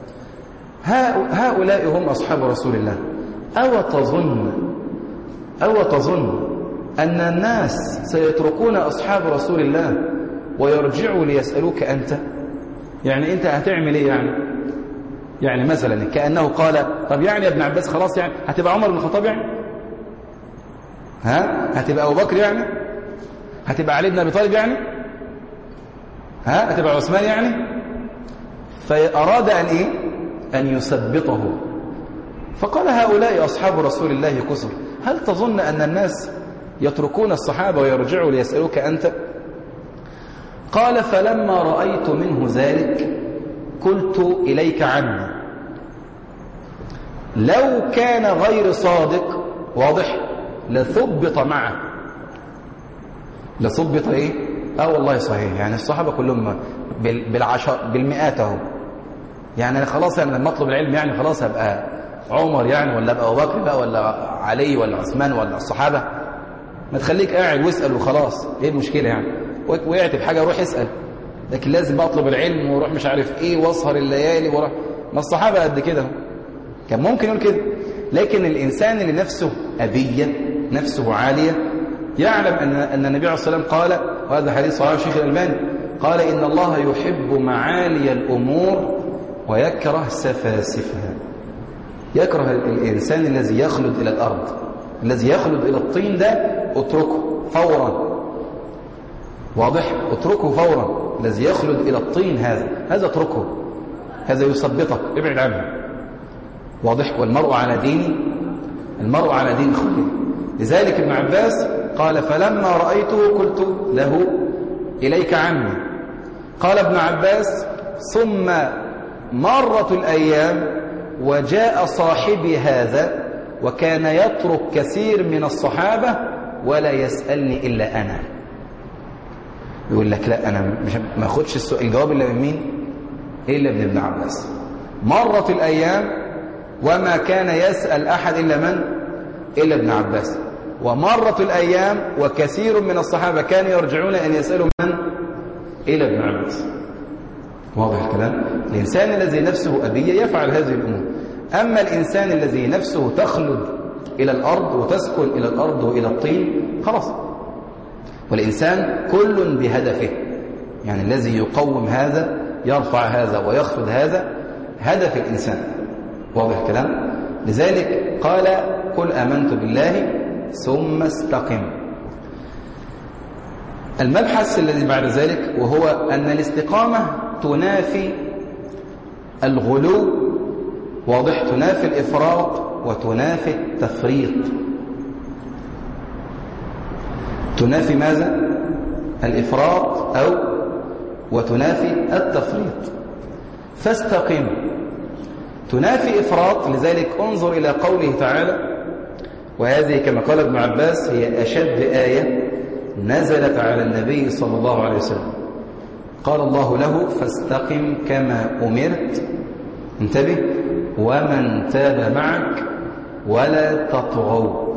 هؤلاء هم أصحاب رسول الله، أو تظن أن الناس سيتركون أصحاب رسول الله ويرجعوا ليسألوك أنت؟ يعني أنت هتعمل إيه يعني مثلا كأنه قال: طب يعني يا ابن عباس خلاص، يعني هتبقى عمر بن الخطاب، يعني هتبقى أبو بكر، يعني هتبقى علي بن أبي طالب، يعني هتبقى عثمان، يعني. فأراد أن يثبطه، فقال: هؤلاء أصحاب رسول الله كثر، هل تظن أن الناس يتركون الصحابة ويرجعوا ليسألوك أنت؟ قال: فلما رأيت منه ذلك قلت إليك عني. لو كان غير صادق، واضح، لثبط معه. لثبط والله صحيح، يعني الصحابة كلهم بالمئات اهو، يعني خلاص أنا لما أطلب العلم يعني خلاص هبقى عمر، يعني ولا أبقى أبو بكر بقى، ولا علي، ولا عثمان، ولا الصحابة. ما تخليك قاعد واسأل وخلاص، ايه المشكلة يعني؟ وقعت بحاجة روح اسأل، لكن لازم بقى اطلب العلم واروح مش عارف ايه واسهر الليالي واروح. ما الصحابة قد كده، كان ممكن يقول كده. لكن الإنسان اللي نفسه أبية، نفسه عالية، يعلم أن النبي عليه الصلاة والسلام قال، وهذا حديث صحيح الشيخ الألباني، قال: إن الله يحب معالي الأمور ويكره سفاسفها. يكره الإنسان الذي يخلد إلى الأرض، الذي يخلد إلى الطين، ده اتركه فورا، واضح، اتركه فورا. الذي يخلد إلى الطين هذا اتركه، هذا يثبطك، ابعد عنه، واضح. والمرء على دين خليل. لذلك ابن عباس قال: فلما رأيته قلت له إليك عني. قال ابن عباس: ثم مرت الأيام وجاء صاحبي هذا وكان يترك كثير من الصحابة ولا يسألني إلا أنا. يقول لك: لا، أنا ما أخدش الجواب إلا من مين؟ إلا ابن عباس. مرت الأيام وما كان يسأل أحد إلا ابن عباس. ومرت الأيام وكثير من الصحابة كانوا يرجعون أن يسألوا إلى ابن عباس. واضح الكلام؟ الإنسان الذي نفسه أبية يفعل هذه الأمور. أما الإنسان الذي نفسه تخلد إلى الأرض وتسكن إلى الأرض وإلى الطين، خلاص. والإنسان كل بهدفه، يعني الذي يقوم هذا يرفع هذا ويخفض هذا، هدف الإنسان. واضح الكلام؟ لذلك قال: قل آمنت بالله ثم استقم. المبحث الذي بعد ذلك وهو أن الاستقامة تنافي الغلو، واضح، تنافي الإفراط وتنافي التفريط. تنافي ماذا؟ الإفراط وتنافي التفريط. فاستقم تنافي إفراط. لذلك انظر إلى قوله تعالى، وهذه كما قال ابن عباس هي أشد آية نزلت على النبي صلى الله عليه وسلم. قال الله له: فاستقم كما أمرت، انتبه، ومن تاب معك ولا تطغوا.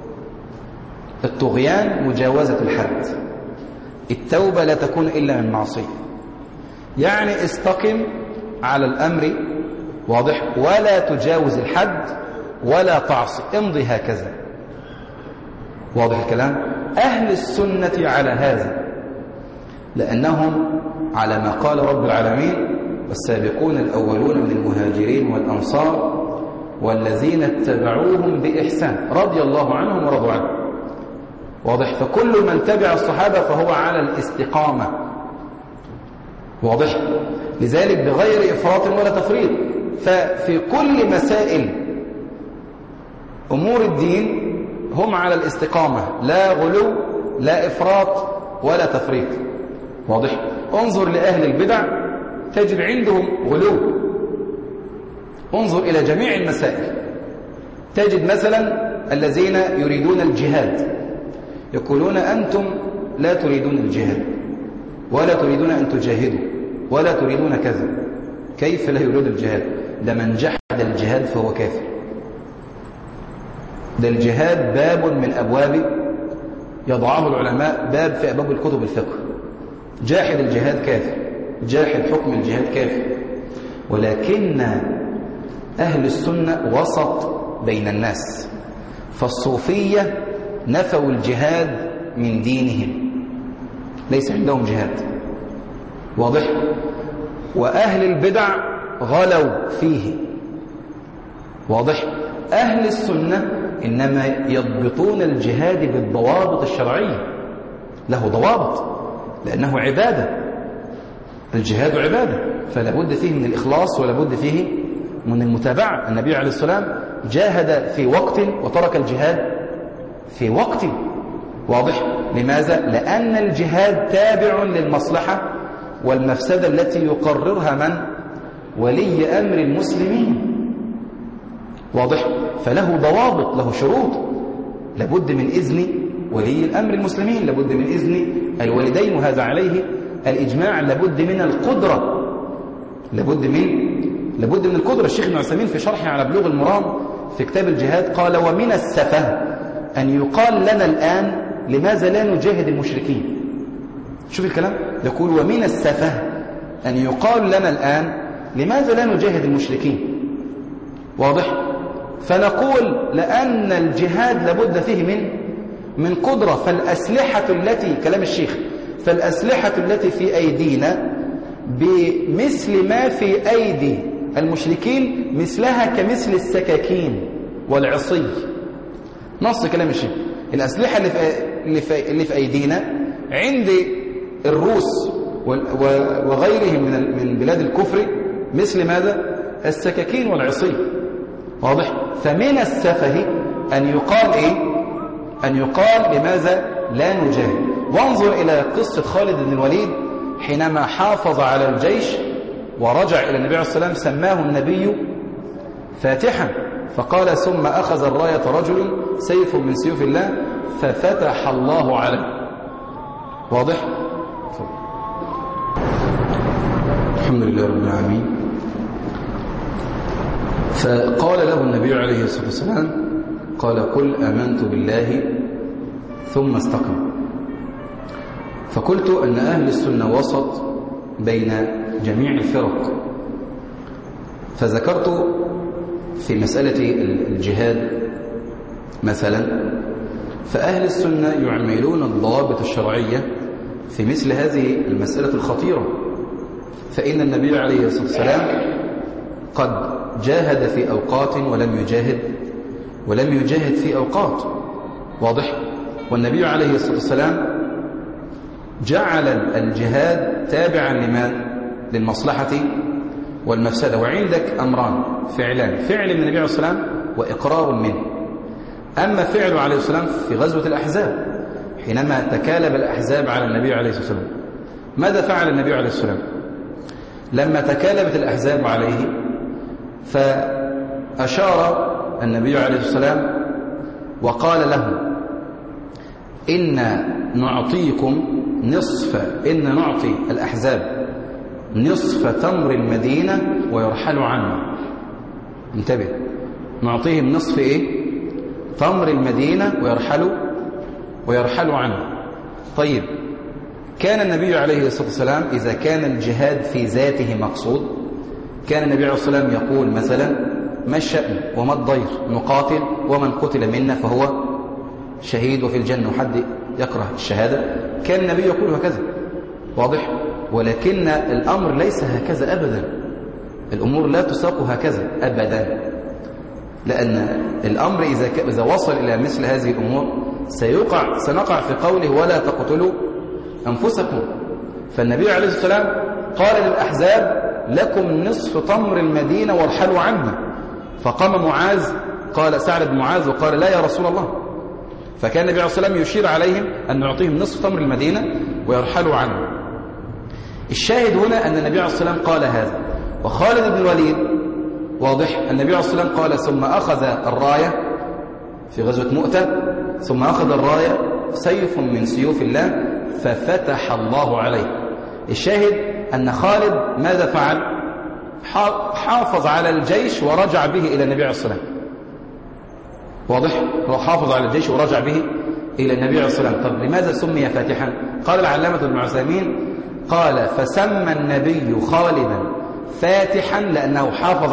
الطغيان مجاوزة الحد، التوبة لا تكون إلا من معصية. يعني استقم على الأمر، واضح، ولا تجاوز الحد ولا تعصي، امضي هكذا. واضح الكلام؟ أهل السنة على هذا، لأنهم على ما قال رب العالمين: والسابقون الأولون من المهاجرين والأنصار والذين اتبعوهم بإحسان رضي الله عنهم ورضوا عنه. واضح؟ فكل من تبع الصحابة فهو على الاستقامة، واضح؟ لذلك بغير إفراط ولا تفريط. ففي كل مسائل أمور الدين هم على الاستقامة، لا غلو لا إفراط ولا تفريط، واضح؟ انظر لأهل البدع تجد عندهم غلو، انظر إلى جميع المسائل تجد مثلا الذين يريدون الجهاد يقولون أنتم لا تريدون الجهاد ولا تريدون أن تجاهدوا ولا تريدون كذا. كيف لا يريد الجهاد؟ ده من جحد الجهاد فهو كافر. ده الجهاد باب من أبواب يضعه العلماء، باب في أبواب الكتب الفقه. جاحد الجهاد كافر، جاحد حكم الجهاد كافر. ولكن أهل السنة وسط بين الناس، فالصوفية نفوا الجهاد من دينهم، ليس عندهم جهاد، واضح؟ وأهل البدع غلوا فيه، واضح؟ أهل السنة إنما يضبطون الجهاد بالضوابط الشرعية، له ضوابط لأنه عبادة، الجهاد عبادة، فلا بد فيه من الإخلاص ولا بد فيه من المتابعة. النبي عليه السلام جاهد في وقت وترك الجهاد في وقت، واضح؟ لماذا؟ لأن الجهاد تابع للمصلحة والمفسدة التي يقررها من؟ ولي أمر المسلمين، واضح؟ فله ضوابط، له شروط، لابد من إذن ولي الأمر المسلمين، لابد من إذن الوالدين وهذا عليه الإجماع، لابد من القدرة، لابد من القدرة. الشيخ ابن عثيمين في شرحه على بلوغ المرام في كتاب الجهاد قال: ومن السفه أن يقال لنا الآن لماذا لا نجاهد المشركين. شوف الكلام، يقول: ومن السفه أن يقال لنا الآن لماذا لا نجاهد المشركين، واضح؟ فنقول لأن الجهاد لابد فيه من قدرة. فالأسلحة التي، كلام الشيخ، فالأسلحة التي في أيدينا بمثل ما في أيدي المشركين مثلها كمثل السكاكين والعصي. نص كلام الشيخ، الأسلحة اللي في أيدينا عند الروس وغيرهم من بلاد الكفر مثل ماذا؟ السكاكين والعصي، واضح؟ فمن السفه أن يقال إيه؟ أن يقال لماذا لا نجاهد. وانظر إلى قصة خالد بن الوليد حينما حافظ على الجيش ورجع إلى النبي عليه الصلاة والسلام، سماه النبي فاتحا، فقال: ثم أخذ الراية رجل سيف من سيوف الله ففتح الله عليه، واضح؟ الحمد لله رب العالمين. فقال له النبي عليه الصلاة والسلام، قال: قل آمنت بالله ثم استقم. فقلت أن أهل السنة وسط بين جميع الفرق، فذكرت في مسألة الجهاد مثلا، فأهل السنة يعملون الضوابط الشرعية في مثل هذه المسألة الخطيرة. فإن النبي عليه الصلاة والسلام قد جاهد في أوقات ولم يجاهد في أوقات، واضح؟ والنبي عليه الصلاة والسلام جعل الجهاد تابعا لمن؟ للمصلحة والمفسدة. وعندك أمران، فعلان: فعل من النبي عليه الصلاة والسلام وإقرار منه. أما فعله عليه الصلاة والسلام في غزوة الأحزاب حينما تكالب الأحزاب على النبي عليه الصلاة والسلام، ماذا فعل النبي عليه الصلاة والسلام؟ لما تكالبت الأحزاب عليه فأشار النبي عليه الصلاة والسلام وقال لهم: إن نعطي الأحزاب نصف تمر المدينة ويرحل عنه. انتبه، نعطيهم نصف إيه؟ تمر المدينة ويرحل عنه. طيب، كان النبي عليه الصلاة والسلام إذا كان الجهاد في ذاته مقصود، كان النبي عليه الصلاة والسلام يقول مثلا: ما الشأن وما الضير، نقاتل ومن قتل منا فهو شهيد وفي الجنة، وحد يكره الشهادة. كان النبي يقول هكذا، واضح؟ ولكن الأمر ليس هكذا أبدا، الأمور لا تساق هكذا أبدا، لأن الأمر إذا وصل إلى مثل هذه الأمور سنقع في قوله ولا تقتلوا أنفسكم. فالنبي عليه الصلاة والسلام قال للأحزاب لكم نصف تمر المدينة وارحلوا عنها. فقام معاذ، قال سعد بن معاذ وقال لا يا رسول الله. فكان النبي عليه الصلاة والسلام يشير عليهم أن يعطيهم نصف تمر المدينة ويرحلوا عنه. الشاهد هنا أن النبي عليه الصلاة والسلام قال هذا. وخالد بن الوليد واضح النبي عليه الصلاة والسلام قال ثم أخذ الراية في غزوة مؤتة، ثم أخذ الراية سيف من سيوف الله ففتح الله عليه. الشاهد أن خالد ماذا فعل؟ حافظ على الجيش ورجع به إلى النبي عليه الصلاة والسلام. واضح؟ هو حافظ على الجيش ورجع به إلى النبي عليه الصلاة والسلام. طب لماذا سمي فاتحا؟ قال العلامة ابن عثيمين قال فسمى النبي خالدا فاتحا لأنه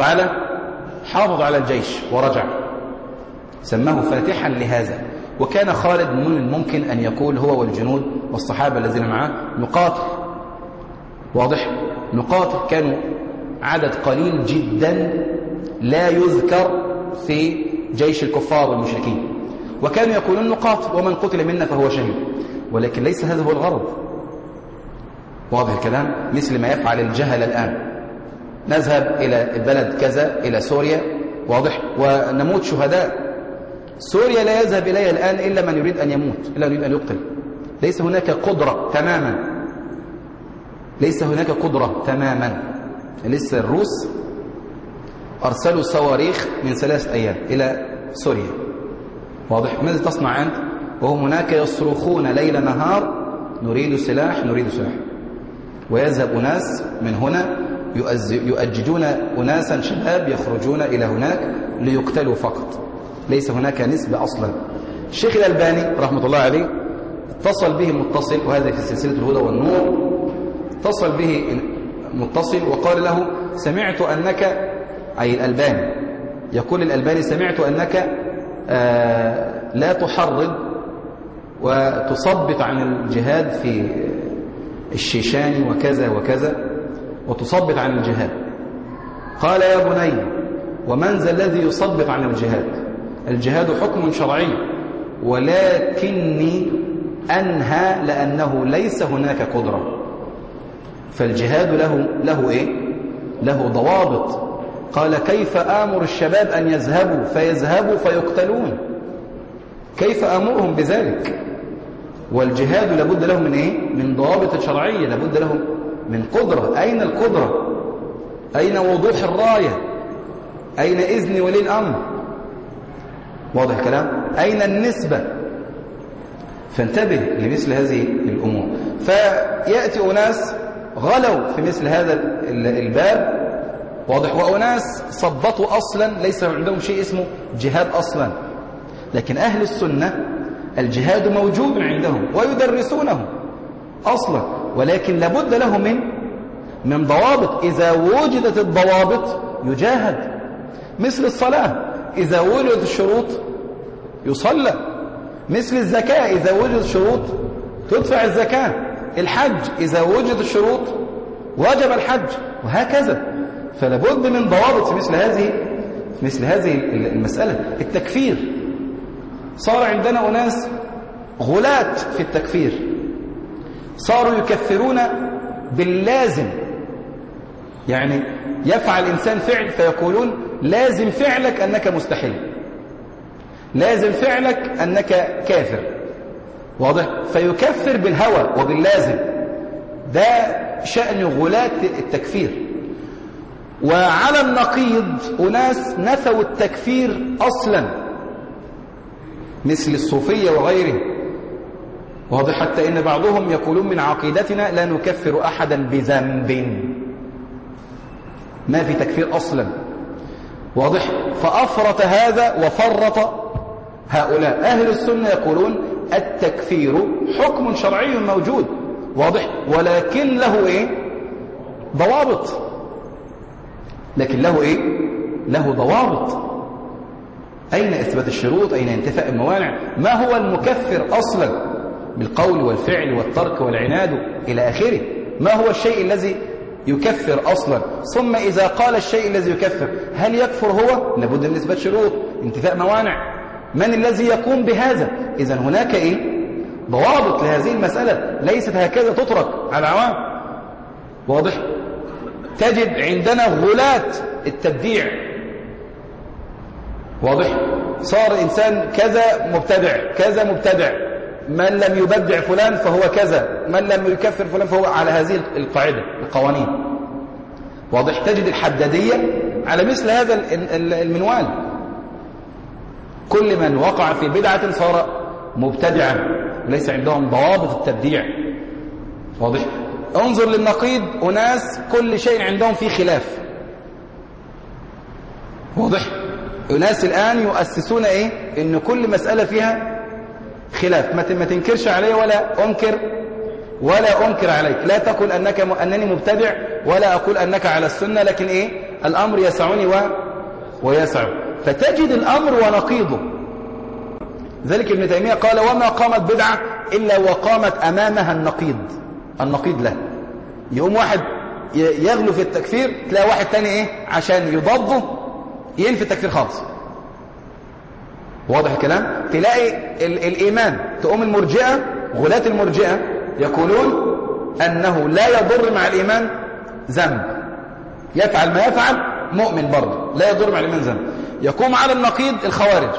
حافظ على الجيش ورجع، سماه فاتحا لهذا. وكان خالد من الممكن أن يقول هو والجنود والصحابة الذين معه نقاتل. واضح؟ نقاتل. كانوا عدد قليل جدا لا يذكر في جيش الكفار والمشركين، وكانوا يقولون نقاتل ومن قتل منا فهو شهيد، ولكن ليس هذا هو الغرض. واضح الكلام؟ مثل ما يفعل الجهل الآن، نذهب إلى البلد كذا إلى سوريا، واضح، ونموت شهداء. سوريا لا يذهب إليها الآن إلا من يريد أن يموت، إلا من يريد أن يقتل. ليس هناك قدرة تماما، ليس هناك قدرة تماما. لسه الروس أرسلوا صواريخ من 3 أيام إلى سوريا. واضح؟ ماذا تصنع أنت؟ وهم هناك يصرخون ليل نهار نريد سلاح نريد سلاح. ويذهب أناس من هنا يؤججون أناسا شباب يخرجون إلى هناك ليقتلوا فقط. ليس هناك نسبة أصلا. الشيخ الألباني رحمة الله عليه اتصل به متصل، وهذا في سلسلة الهدى والنور، اتصل به متصل وقال له سمعت أنك، أي الألباني يقول الألباني سمعت أنك لا تحرض وتصبت عن الجهاد في الشيشان وكذا وكذا وتصبت عن الجهاد. قال يا بني ومن ذا الذي يصبت عن الجهاد؟ الجهاد حكم شرعي، ولكني أنهى لأنه ليس هناك قدرة. فالجهاد له إيه؟ له ضوابط. قال كيف آمر الشباب أن يذهبوا فيذهبوا فيقتلون؟ كيف آمرهم بذلك؟ والجهاد لابد له من إيه؟ من ضوابط شرعية، لابد له من قدرة. أين القدرة؟ أين وضوح الراية؟ أين إذن ولي الأمر؟ واضح الكلام؟ أين النسبة؟ فانتبه لمثل هذه الأمور. فيأتي أناس غلوا في مثل هذا الباب، واضح، وأناس صبطوا أصلا ليس عندهم شيء اسمه جهاد أصلا. لكن أهل السنة الجهاد موجود عندهم ويدرسونه أصلا، ولكن لابد له من ضوابط. إذا وجدت الضوابط يجاهد. مثل الصلاة إذا وجدت الشروط يصلى. مثل الزكاة إذا وجدت الشروط تدفع الزكاة. الحج إذا وجدت الشروط وجب الحج، وهكذا. فلابد من ضوابط في مثل هذه المسألة. التكفير صار عندنا أناس غلاة في التكفير، صاروا يكفرون باللازم. يعني يفعل إنسان فعل فيقولون لازم فعلك أنك مستحيل، لازم فعلك أنك كافر. واضح؟ فيكفر بالهوى وباللازم. ده شأن غلاة التكفير. وعلى النقيض أناس نفوا التكفير أصلا مثل الصوفية وغيره. واضح؟ حتى إن بعضهم يقولون من عقيدتنا لا نكفر أحدا بذنب، ما في تكفير أصلا. واضح؟ فأفرط هذا وفرط هؤلاء. أهل السنة يقولون التكفير حكم شرعي موجود، واضح، ولكن له إيه؟ ضوابط. لكن له إيه؟ له ضوابط. أين إثبات الشروط؟ أين انتفاء الموانع؟ ما هو المكفر أصلا بالقول والفعل والترك والعناد إلى آخره؟ ما هو الشيء الذي يكفر أصلا؟ ثم إذا قال الشيء الذي يكفر هل يكفر هو؟ لابد من إثبات شروط، انتفاء موانع. من الذي يقوم بهذا؟ إذن هناك إيه؟ ضوابط لهذه المسألة، ليست هكذا تترك على العوام. واضح؟ تجد عندنا غلاة التبديع. واضح؟ صار إنسان كذا مبتدع، كذا مبتدع، من لم يبدع فلان فهو كذا، من لم يكفر فلان فهو على هذه القاعدة القوانين. واضح؟ تجد الحدادية على مثل هذا المنوال. كل من وقع في بدعة صار مبتدعا، ليس عندهم ضوابط التبديع. واضح؟ انظر للنقيض، أناس كل شيء عندهم فيه خلاف. واضح؟ أناس الآن يؤسسون إيه؟ إن كل مسألة فيها خلاف، ما تنكرش علي ولا أنكر عليك، لا تقل أنني مبتدع ولا أقول أنك على السنة، لكن إيه؟ الأمر يسعني ويسع. فتجد الأمر ونقيضه. ذلك ابن تيمية قال: وما قامت بدعة إلا وقامت أمامها النقيض له. يقوم واحد يغلو في التكفير، تلاقي واحد تاني إيه؟ عشان يضده ينفي التكفير خالص. واضح الكلام؟ تلاقي الإيمان، تقوم المرجئة، غلاة المرجئة يقولون أنه لا يضر مع الإيمان ذنب، يفعل ما يفعل مؤمن برضه، لا يضر مع الإيمان ذنب. يقوم على النقيض الخوارج،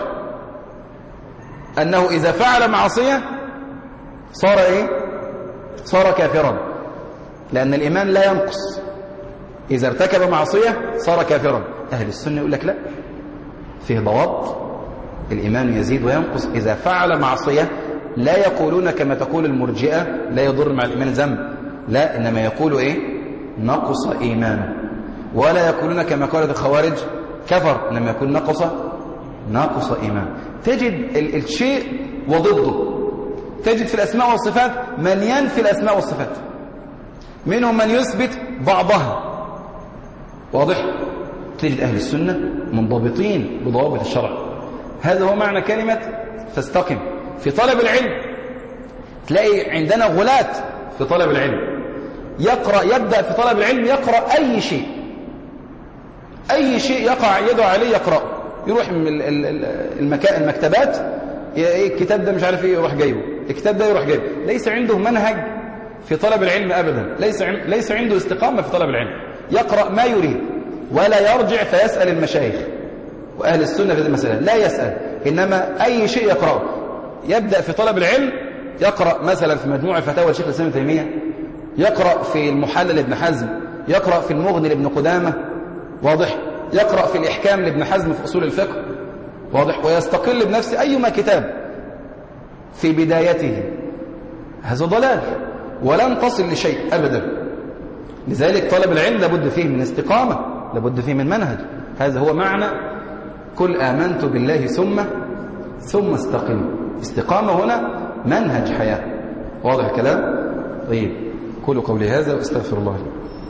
أنه إذا فعل معصية صار إيه؟ صار كافرا، لأن الإيمان لا ينقص، إذا ارتكب معصية صار كافرا. أهل السنة يقول لك لا، فيه ضوابط، الإيمان يزيد وينقص. إذا فعل معصية لا يقولون كما تقول المرجئة لا يضر مع الإيمان ذنب، لا، إنما يقولوا إيه؟ نقص إيمانه. ولا يقولون كما قالت الخوارج كفر، إنما يقول نقص إيمانه. تجد الشيء وضده. تجد في الأسماء والصفات من ينفي الأسماء والصفات، منهم من يثبت بعضها. واضح؟ تجد أهل السنة منضبطين بضوابط الشرع. هذا هو معنى كلمة فاستقم. في طلب العلم تلاقي عندنا غلاة في طلب العلم، يبدأ في طلب العلم يقرأ أي شيء يقع يده عليه يقرأ، يروح من المكتبات، الكتاب ده مش عارف ايه يروح جايبه، الكتاب ده يروح جايبه. ليس عنده منهج في طلب العلم أبدا، ليس عنده استقامة في طلب العلم. يقرأ ما يريد ولا يرجع فيسأل المشايخ. وأهل السنة في هذه المسألة لا يسأل، إنما أي شيء يقرأه. يبدأ في طلب العلم يقرأ مثلا في مجموع فتاوى الشيخ الإسلام ابن تيمية، يقرأ في المحلل لابن حزم، يقرأ في المغني لابن قدامة. واضح؟ يقرأ في الإحكام لابن حزم في أصول الفقه. واضح؟ ويستقل بنفسه أيما كتاب في بدايته. هذا ضلال ولن تصل لشيء أبدا. لذلك طلب العلم لابد فيه من استقامة، لابد فيه من منهج. هذا هو معنى قل آمنت بالله ثم استقم. استقامة هنا منهج حياة. واضح الكلام؟ طيب، قولوا قولي هذا واستغفر الله لي.